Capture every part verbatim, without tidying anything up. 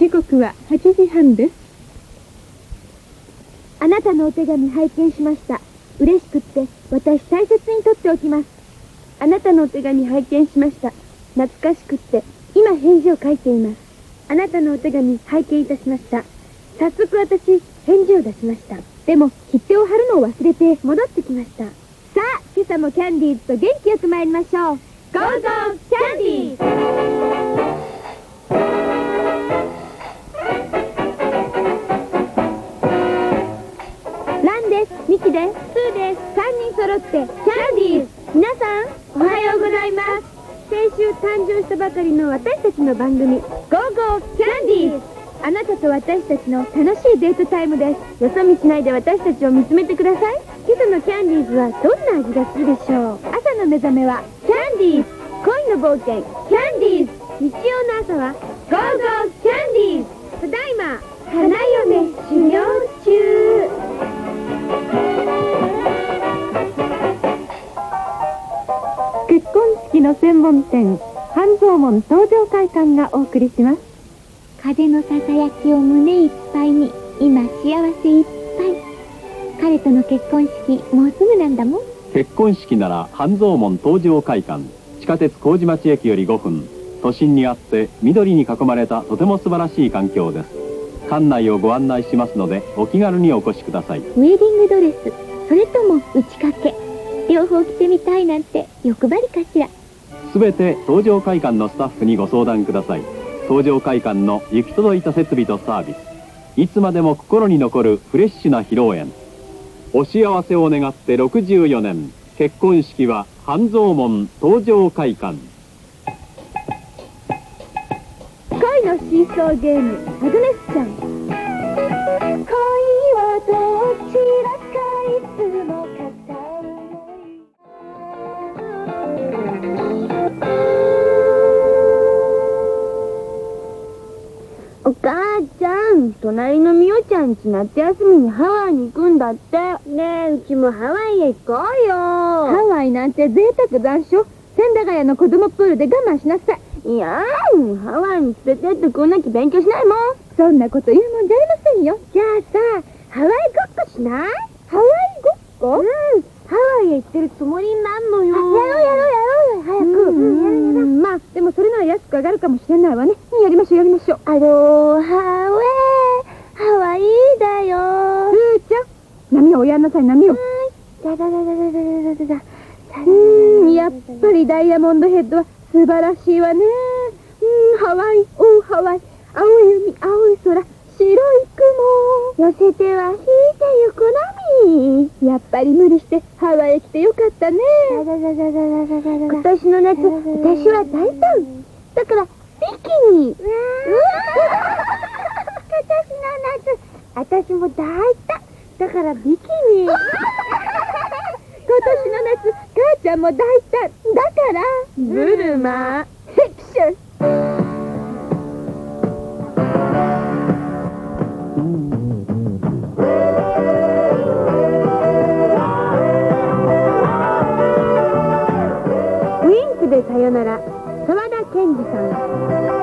時刻ははちじはんです。 あなたのお手紙拝見しました。嬉しくって私大切に取っておきます。あなたのお手紙拝見しました。懐かしくって今返事を書いています。あなたのお手紙拝見いたしました。早速私返事を出しました。でも切手を貼るのを忘れて戻ってきました。さあ今朝もキャンディーズと元気よく参りましょう。ゴーゴーキャンディーズ。ミキです。スーです。さんにん揃ってキャンディーズ。皆さんおはようございます。先週誕生したばかりの私たちの番組ゴーゴーキャンディーズ。あなたと私たちの楽しいデートタイムです。よそ見しないで私たちを見つめてください。今朝のキャンディーズはどんな味がするでしょう。朝の目覚めはキャンディーズ。恋の冒険キャンディーズ。日曜の朝はゴーゴーキャンディーズ。ただいま花嫁修行中。 結婚式の専門店半蔵門東上会館がお送りします。 風のささやきを胸いっぱいに今幸せいっぱい。彼との結婚式もうすぐなんだもん。 結婚式なら半蔵門東上会館、地下鉄麹町駅よりごふん、都心にあって緑に囲まれたとても素晴らしい環境です。館内をご案内しますのでお気軽にお越しください。 ウェディングドレス、それとも打ち掛け、両方着てみたいなんて欲張りかしら。 すべて東上会館のスタッフにご相談ください。東上会館の行き届いた設備とサービス、いつまでも心に残るフレッシュな披露宴。お幸せを願ってろくじゅうよねん、結婚式は半蔵門東上会館。 恋のシーソーゲームアグネスちゃん。恋はどちらかいつも語る。お母ちゃん、隣のみおちゃんち夏休みにハワイに行くんだって。ねえ、うちもハワイへ行こうよ。ハワイなんて贅沢残暑。千駄ヶ谷の子供プールで我慢しなさい。いやー、ハワイに連れてってくんなきゃ勉強しないもん。そんなこと言うもんじゃありませんよ。じゃあさ、ハワイごっこしない？ハワイごっこ？うん、ハワイへ行ってるつもりになんのよ。やろうやろうやろうよ、早く。うん、やるやる。まあ、でもそれなら安く上がるかもしれないわね。やりましょうやりましょう。アローハウェイ、ハワイだよ。ふーちゃん、波をおやんなさい、波を。はい。だだだだだだだだだだ。うーん、やっぱりダイヤモンドヘッドは素晴らしいわね。うん、ハワイ、おうハワイ、青い海、青い空、白い雲、寄せては引いてゆく波。やっぱり無理してハワイへ来てよかったね。今年の夏、私は大胆だからビキニ。今年の夏、私も大胆だからビキニ。今年の夏、母ちゃんも大胆だからブルマフィクション。ウインクでさよなら、沢田研二さん。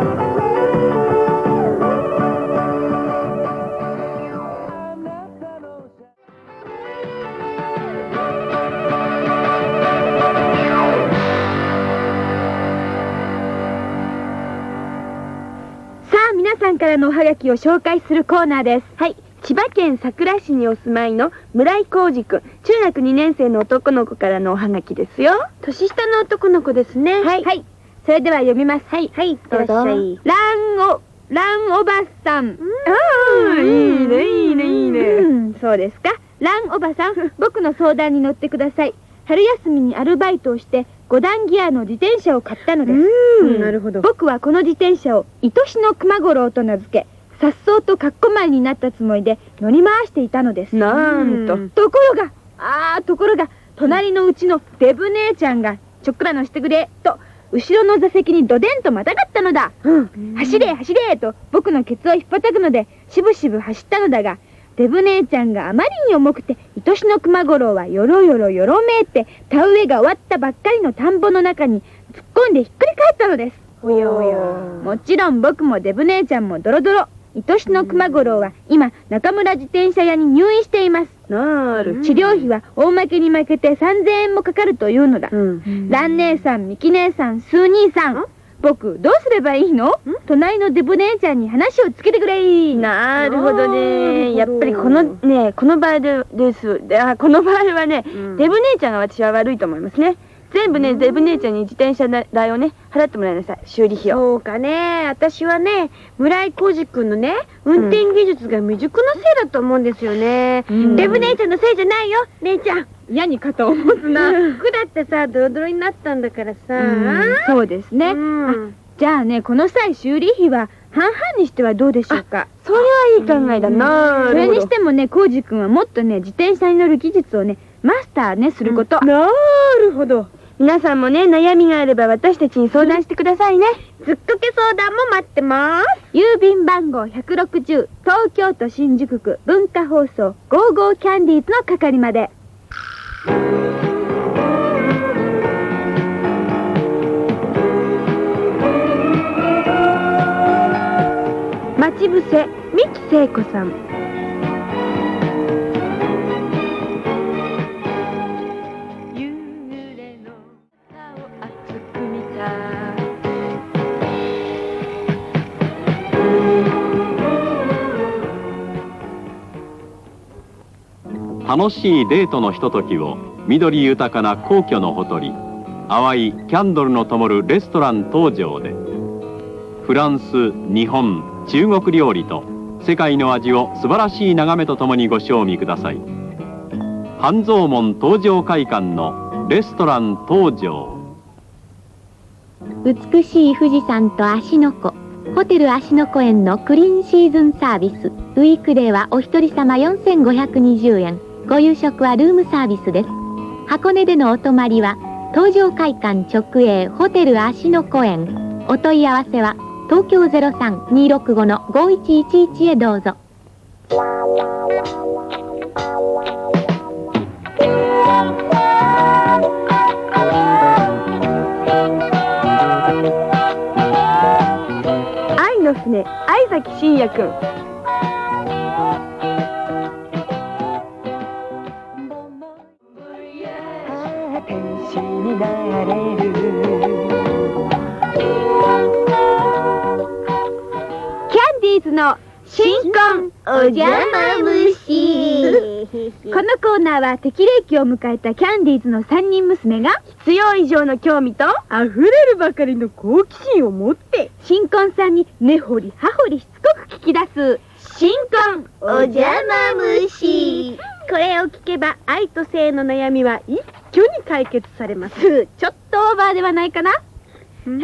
皆さんからのおはがきを紹介するコーナーです。はい、千葉県佐倉市にお住まいの村井浩二くん、中学にねん生の男の子からのおはがきですよ。年下の男の子ですね。はい、はい、それでは読みます。はい、はい、どうぞ。ランオランおばさん。ああ、いいねいいねいいね。うん、そうですか。ランおばさん、僕の相談に乗ってください。春休みにアルバイトをしてごだんギアの自転車を買ったのです。うん、なるほど。僕はこの自転車を愛しの熊五郎と名付け、さっそうとかっこ前になったつもりで乗り回していたのです。なんと。ところが、ああ、ところが、隣のうちのデブ姉ちゃんが、ちょっくら乗してくれ、と、後ろの座席にドデンとまたがったのだ。うん、走れ走れと僕のケツを引っ叩くので、しぶしぶ走ったのだが、デブ姉ちゃんがあまりに重くて、愛しの熊五郎はよろよろよろめいて、田植えが終わったばっかりの田んぼの中に突っ込んでひっくり返ったのです。 おやおや。もちろん僕もデブ姉ちゃんもドロドロ。愛しの熊五郎は今中村自転車屋に入院しています。なる。治療費は大負けに負けてさんぜんえんもかかるというのだ。蘭姉さん、ミキ姉さん、スー兄さん、僕どうすればいいの？隣のデブ姉ちゃんに話をつけてくれ。なるほどね。やっぱりこのね、この場合でです。あ、この場合はね、デブ姉ちゃんが私は悪いと思いますね。全部ね、デブ姉ちゃんに自転車代をね、払ってもらいなさい。修理費を。そうかね。私はね、村井浩二君のね、運転技術が未熟のせいだと思うんですよね。デブ姉ちゃんのせいじゃないよ、姉ちゃん。嫌に肩を持つな。服だってさ、ドロドロになったんだからさ。そうですね。じゃあね、この際修理費は半々にしてはどうでしょうか。それはいい考えだな。それにしてもね、浩二君はもっとね、自転車に乗る技術をね、マスターね、すること。なるほど。皆さんもね、悩みがあれば私たちに相談してくださいね。ずっこけ相談も待ってます。郵便番号ひゃくろくじゅう、東京都新宿区文化放送ゴーゴーキャンディーズの係まで。待ち伏せ、三木聖子さん。 楽しいデートのひとときを緑豊かな皇居のほとり、淡いキャンドルの灯るレストラン東條で、フランス、日本、中国料理と世界の味を素晴らしい眺めとともにご賞味ください。半蔵門東條会館のレストラン東條。 美しい富士山と芦ノ湖、ホテル芦ノ湖園のクリーンシーズンサービス。ウィークデーはお一人様よんせんごひゃくにじゅうえん。ご夕食はルームサービスです。箱根でのお泊まりは東条会館直営ホテル芦ノ湖園。お問い合わせは東京 ゼロさん にーろくご のごいちいちいち へどうぞ。 愛の船、相崎真也くん。天使になれる。キャンディーズの新婚お邪魔虫。このコーナーは適齢期を迎えたキャンディーズのさんにん娘が必要以上の興味と溢れるばかりの好奇心を持って新婚さんに根掘り葉掘りしつこく聞き出す新婚お邪魔虫。これを聞けば愛と性の悩みは一挙に解決されます。ちょっとオーバーではないかな。はい、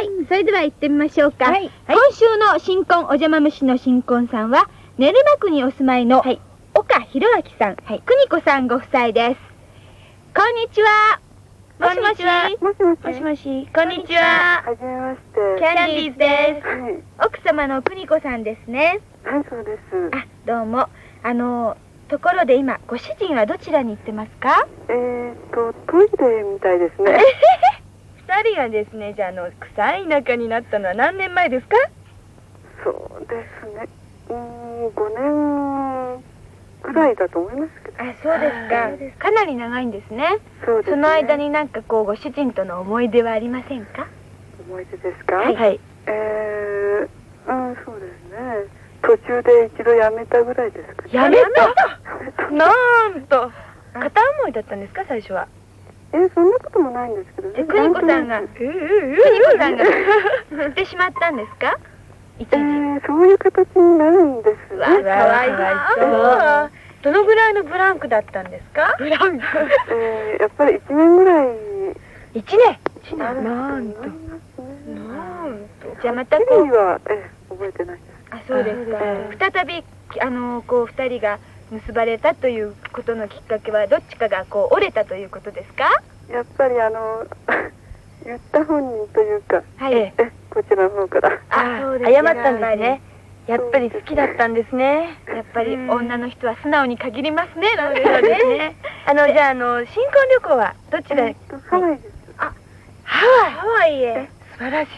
それでは行ってみましょうか。はい、今週の新婚お邪魔虫の新婚さんは練馬区にお住まいの、はい、岡弘明さん、はい、邦子さんご夫妻です。こんにちは。もしもし。もしもし。もしもし。こんにちは。 はじめまして。 キャンディーズです。はい、奥様の邦子さんですね。 はい、そうです。 あ、どうも。あのところで今ご主人はどちらに行ってますか？ えーとトイレみたいですね。 二人がですね、じゃあ、あの臭い仲になったのは何年前ですか？ そうですね。うーん、ごねんくらいだと思いますけど。 あ、そうですか。かなり長いんですね。 そうですね。 その間になんかこうご主人との思い出はありませんか？ 思い出ですか？ はい。 えー、うん、そうですね。途中で一度やめたぐらいですかね。 やめた？なんと片思いだったんですか、最初は？ えー、そんなこともないんですけどね。 邦子さんが邦子さんが振ってしまったんですか？一時。えー、そういう形になるんですね。 わあ、かわいそう。どのぐらいのブランクだったんですか？ブランク。 えー、やっぱり一年ぐらい。 一年。一年。 なんと。 なんと。じゃあまたこう。 はえー、覚えてないです。 あ、そうですか。再びあのこう二人が結ばれたということのきっかけはどっちかがこう折れたということですか？ やっぱりあの言った本人というか、 はい、えこちらの方から。 あ、そうです。謝ったんですね。やっぱり好きだったんですね。やっぱり女の人は素直に限りますね。なんですね。あのじゃああの新婚旅行はどちら？ ハワイです。 あ、ハワイ。ハワイへ。 素晴らしい。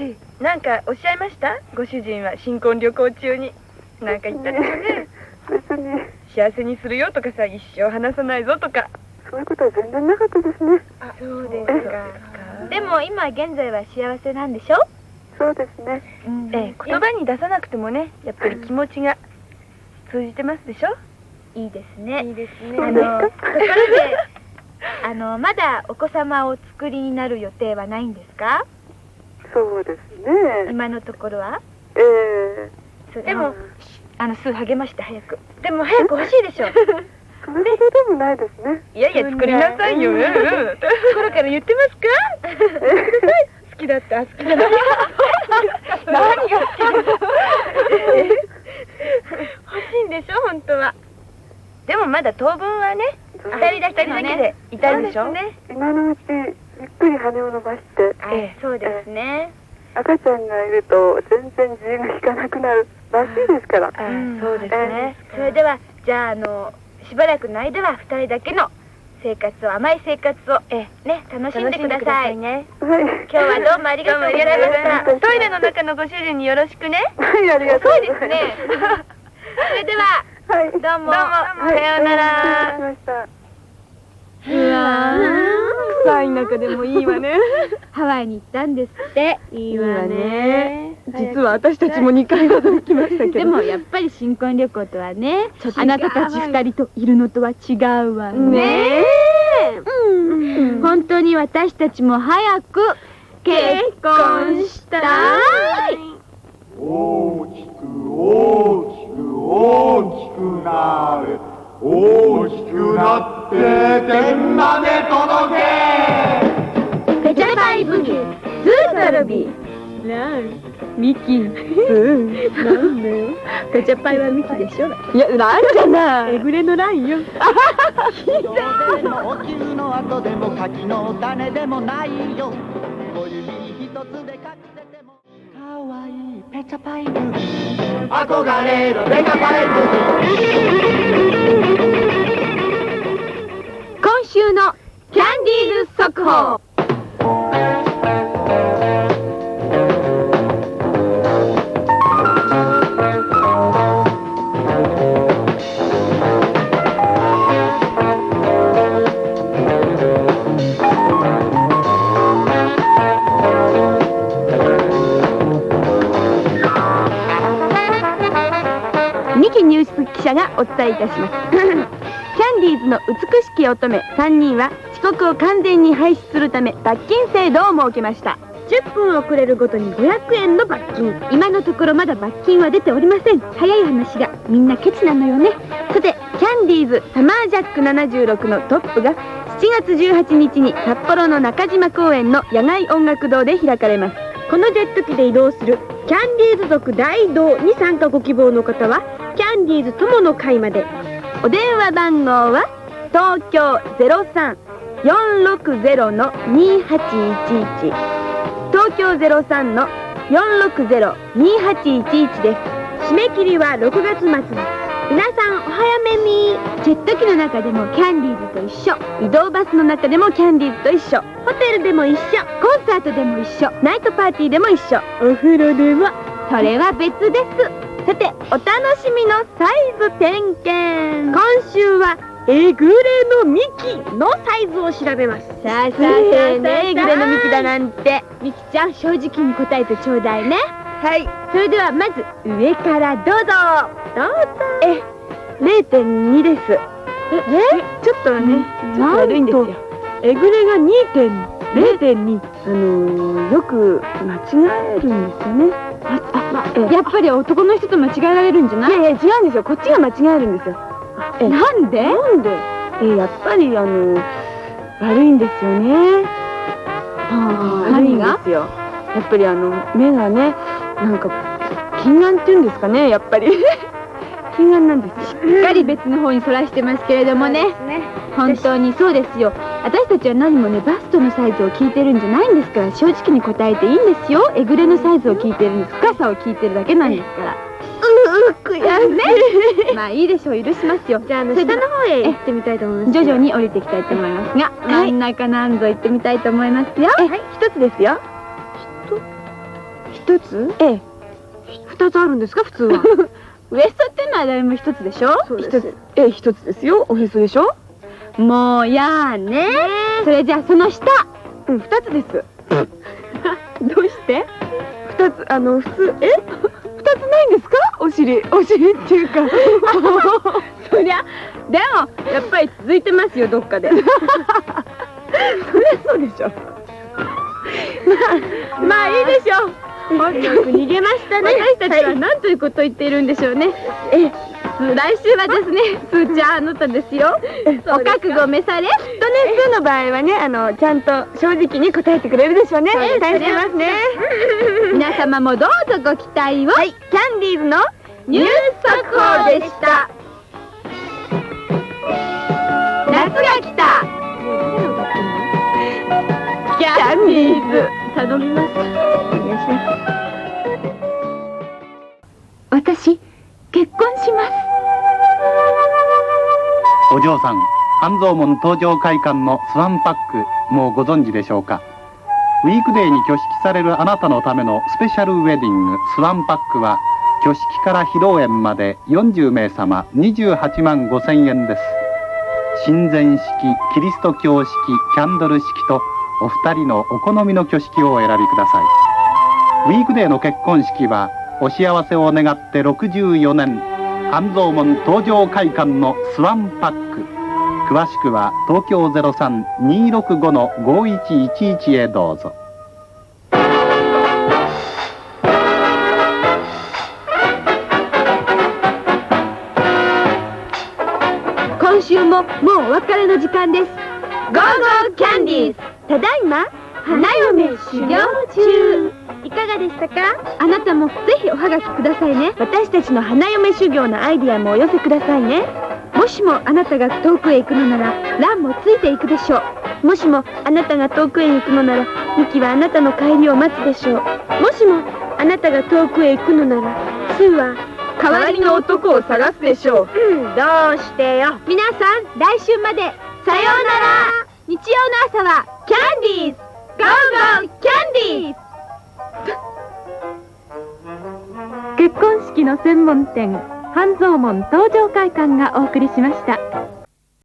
なんかおっしゃいました？ご主人は新婚旅行中になんか言ったんですよね。 別に幸せにするよとかさ、一生離さないぞとか。 そういうことは全然なかったですね。 あ、そうですか。でも今現在は幸せなんでしょ？ そうですね。 ええ、言葉に出さなくてもね、やっぱり気持ちが通じてますでしょ？いいですね。いいですね。あの、ところで、あの、まだお子様を作りになる予定はないんですか？ そうですね。 今のところは？ ええ。 でも、あの、すぐ励まして早く。でも早く欲しいでしょ。 それほどでもないですね。 いやいや、作りなさいよ。心から言ってますか？好きだった、好きだった。何が好きだった？欲しいんでしょ、本当は。でもまだ当分はね、二人だけでいたいでしょ。 今のうちゆっくり羽を伸ばして、 ええ、そうですね。 赤ちゃんがいると全然自由が利かなくなるらしいですから。 そうですね。それではじゃあ、あのしばらくの間は二人だけの生活を、甘い生活をえね楽しんでくださいね。 はい。 今日はどうもありがとうございました。トイレの中のご主人によろしくね。 はい、ありがとうございます。 そうですね。それでは。 はい、 どうも、どうも、さようなら。 うわー、臭い中でもいいわね。 ハワイに行ったんですって。 いいわね。実は私たちもにかいほど行きましたけど。 でもやっぱり新婚旅行とはね、あなたたち二人といるのとは違うわね。うん。本当に私たちも早く結婚したい。 大きく大きく大きくなれ、大きくなって天まで届け。 ペチャパイブギスートルビランミキうんなんだよ。 ペチャパイはミキでしょ。 いや、ランじゃない。えぐれのランよ。 お灸の後でも柿の種でもないよ。小指一つで隠せてもかわいいペチャパイブ憧れのペチャパイブ。 今週のキャンディーズ速報。三木ニュース記者がお伝えいたします。キャンディーズの美しき乙女さんにんは遅刻を完全に廃止するため罰金制度を設けました。じゅっぷん遅れるごとにごひゃくえんの罰金。今のところまだ罰金は出ておりません。早い話がみんなケチなのよね。さて、キャンディーズサマージャックななじゅうろくのトップがしちがつじゅうはちにちに札幌の中島公園の野外音楽堂で開かれます。このジェット機で移動するキャンディーズ族大移動に参加ご希望の方はキャンディーズ友の会まで。お電話番号は東京 ゼロさん よんろくゼロ にはちいちいち 東京 ゼロさん よんろくゼロ にはちいちいちです。締め切りはろくがつ末です。皆さんお早めに。ジェット機の中でもキャンディーズと一緒、移動バスの中でもキャンディーズと一緒、ホテルでも一緒、コンサートでも一緒、ナイトパーティーでも一緒、お風呂ではそれは別です。さて、お楽しみのサイズ点検。今週はえぐれのミキのサイズを調べます。さあさあさあ、えぐれのミキだなんて。ミキちゃん、正直に答えてちょうだいね。はい。それではまず上からどうぞ。どうぞ。え、れいてんにです。え、ちょっとね、ちょっと悪いんですよ。えぐれが にてんれいてんに。あのー、よく間違えるんですよね。あ、あ、やっぱり男の人と間違えられるんじゃない？いやいや、違うんですよ。こっちが間違えるんですよ。え、なんで？なんで？え、やっぱりあの悪いんですよね。ああ、悪いんですよ。やっぱりあの目がね、なんか近眼っていうんですかね、やっぱり近眼なんですよ。しっかり別の方にそらしてますけれどもね。本当にそうですよ。私たちは何もね、バストのサイズを聞いてるんじゃないんですから、正直に答えていいんですよ。えぐれのサイズを聞いてるんです。深さを聞いてるだけなんですから。うう悔やね。まあいいでしょう、許しますよ。じゃあ、あの下の方へ行ってみたいと思います。徐々に降りていきたいと思いますが、真ん中なんぞ行ってみたいと思いますよ。はい、一つですよ。 一つ？ ええ。 二つあるんですか、普通は。 ウエストってのは誰も一つでしょ？ 一つ。ええ、一つですよ。おへそでしょ？ もうやーね。それじゃあその下。 うん、二つです。 どうして？ 二つ、あの、普通、え？二つないんですか？お尻、お尻っていうか。 そりゃ、でも、やっぱり続いてますよ、どっかで。そりゃそうでしょ。 まあ、まあいいでしょう。本当に逃げましたね。私たちは何ということを言っているんでしょうね。え、来週はですね、すーちゃんあなたですよ。お覚悟召され。 とね、すーの場合はね、あの、ちゃんと正直に答えてくれるでしょうね。期待してますね。 皆様もどうぞご期待を。 はい、キャンディーズのニュース速報でした。夏が来た。キャンディーズ。頼みます。お願いします。私、結婚します。 お嬢さん、半蔵門東上会館のスワンパック、もうご存知でしょうか。ウィークデーに挙式されるあなたのためのスペシャルウェディングスワンパックは、挙式から披露宴までよんじゅうめいさまにじゅうはちまんごせんえんです。神前式、キリスト教式、キャンドル式とお二人のお好みの挙式をお選びください。ウィークデーの結婚式はお幸せを願ってろくじゅうよねん、半蔵門東上会館のスワンパック。詳しくは東京 ゼロさん にーろくご ごいちいちいち へどうぞ。 今週ももうお別れの時間です。ゴーゴーキャンディーズ。ただいま花嫁修行中。いかがでしたか？あなたもぜひおはがきくださいね。私たちの花嫁修行のアイディアもお寄せくださいね。もしもあなたが遠くへ行くのならランもついていくでしょう。もしもあなたが遠くへ行くのならミキはあなたの帰りを待つでしょう。もしもあなたが遠くへ行くのならスーは代わりの男を探すでしょう。うん、どうしてよ。皆さん、来週までさようなら。日曜の朝はキャンディーズ。ゴーゴーキャンディーズ。 結婚式の専門店半蔵門東上会館がお送りしました。